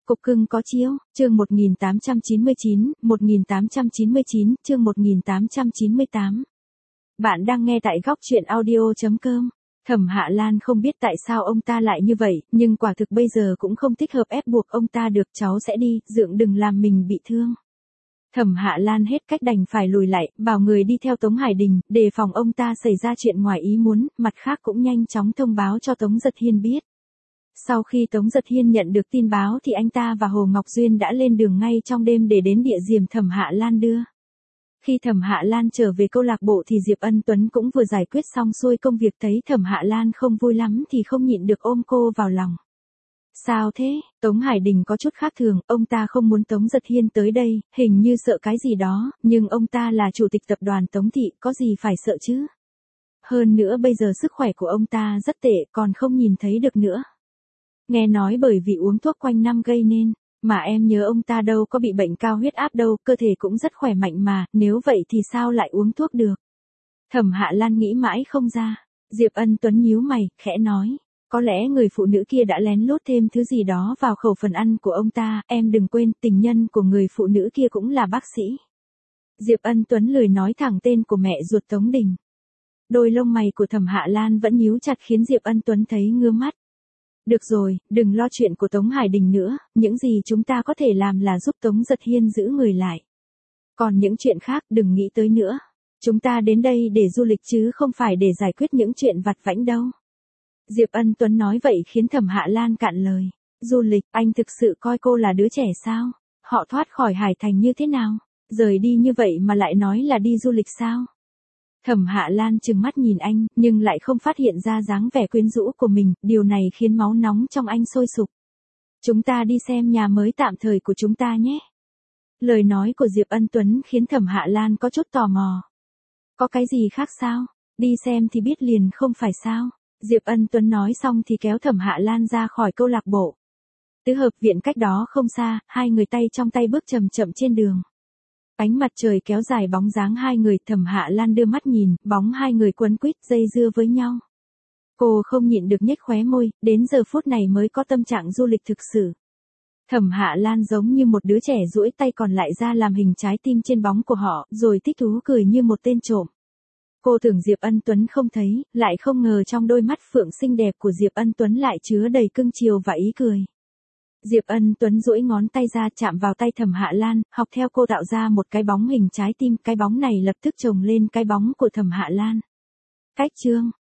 Cục cưng có chiếu, chương 1899, chương 1898. Bạn đang nghe tại góc truyện audio.com. Thẩm Hạ Lan không biết tại sao ông ta lại như vậy, nhưng quả thực bây giờ cũng không thích hợp ép buộc ông ta được, cháu sẽ đi, Dượng đừng làm mình bị thương. Thẩm Hạ Lan hết cách đành phải lùi lại, bảo người đi theo Tống Hải Đình, đề phòng ông ta xảy ra chuyện ngoài ý muốn, mặt khác cũng nhanh chóng thông báo cho Tống Giật Hiên biết. Sau khi Tống Giật Hiên nhận được tin báo thì anh ta và Hồ Ngọc Duyên đã lên đường ngay trong đêm để đến địa điểm Thẩm Hạ Lan đưa. Khi Thẩm Hạ Lan trở về câu lạc bộ thì Diệp Ân Tuấn cũng vừa giải quyết xong xuôi công việc, thấy Thẩm Hạ Lan không vui lắm thì không nhịn được ôm cô vào lòng. Sao thế? Tống Hải Đình có chút khác thường, ông ta không muốn Tống Giật Hiên tới đây, hình như sợ cái gì đó, nhưng ông ta là chủ tịch tập đoàn Tống Thị, có gì phải sợ chứ? Hơn nữa bây giờ sức khỏe của ông ta rất tệ, còn không nhìn thấy được nữa. Nghe nói bởi vì uống thuốc quanh năm gây nên, mà em nhớ ông ta đâu có bị bệnh cao huyết áp đâu, cơ thể cũng rất khỏe mạnh mà, nếu vậy thì sao lại uống thuốc được? Thẩm Hạ Lan nghĩ mãi không ra. Diệp Ân Tuấn nhíu mày, khẽ nói, có lẽ người phụ nữ kia đã lén lút thêm thứ gì đó vào khẩu phần ăn của ông ta, em đừng quên tình nhân của người phụ nữ kia cũng là bác sĩ. Diệp Ân Tuấn lười nói thẳng tên của mẹ ruột Tống Đình. Đôi lông mày của Thẩm Hạ Lan vẫn nhíu chặt khiến Diệp Ân Tuấn thấy ngứa mắt. Được rồi, đừng lo chuyện của Tống Hải Đình nữa, những gì chúng ta có thể làm là giúp Tống Giật Hiên giữ người lại. Còn những chuyện khác đừng nghĩ tới nữa. Chúng ta đến đây để du lịch chứ không phải để giải quyết những chuyện vặt vãnh đâu. Diệp Ân Tuấn nói vậy khiến Thẩm Hạ Lan cạn lời. Du lịch, anh thực sự coi cô là đứa trẻ sao? Họ thoát khỏi Hải Thành như thế nào? Rời đi như vậy mà lại nói là đi du lịch sao? Thẩm Hạ Lan trừng mắt nhìn anh, nhưng lại không phát hiện ra dáng vẻ quyến rũ của mình, điều này khiến máu nóng trong anh sôi sục. Chúng ta đi xem nhà mới tạm thời của chúng ta nhé. Lời nói của Diệp Ân Tuấn khiến Thẩm Hạ Lan có chút tò mò. Có cái gì khác sao? Đi xem thì biết liền không phải sao? Diệp Ân Tuấn nói xong thì kéo Thẩm Hạ Lan ra khỏi câu lạc bộ. Tứ hợp viện cách đó không xa, hai người tay trong tay bước chậm chậm trên đường. Ánh mặt trời kéo dài bóng dáng hai người, Thẩm Hạ Lan đưa mắt nhìn, bóng hai người quấn quýt dây dưa với nhau. Cô không nhịn được nhếch khóe môi, đến giờ phút này mới có tâm trạng du lịch thực sự. Thẩm Hạ Lan giống như một đứa trẻ duỗi tay còn lại ra làm hình trái tim trên bóng của họ, rồi thích thú cười như một tên trộm. Cô tưởng Diệp Ân Tuấn không thấy, lại không ngờ trong đôi mắt phượng xinh đẹp của Diệp Ân Tuấn lại chứa đầy cưng chiều và ý cười. Diệp Ân Tuấn duỗi ngón tay ra chạm vào tay Thẩm Hạ Lan, học theo cô tạo ra một cái bóng hình trái tim, cái bóng này lập tức chồng lên cái bóng của Thẩm Hạ Lan. Cách chương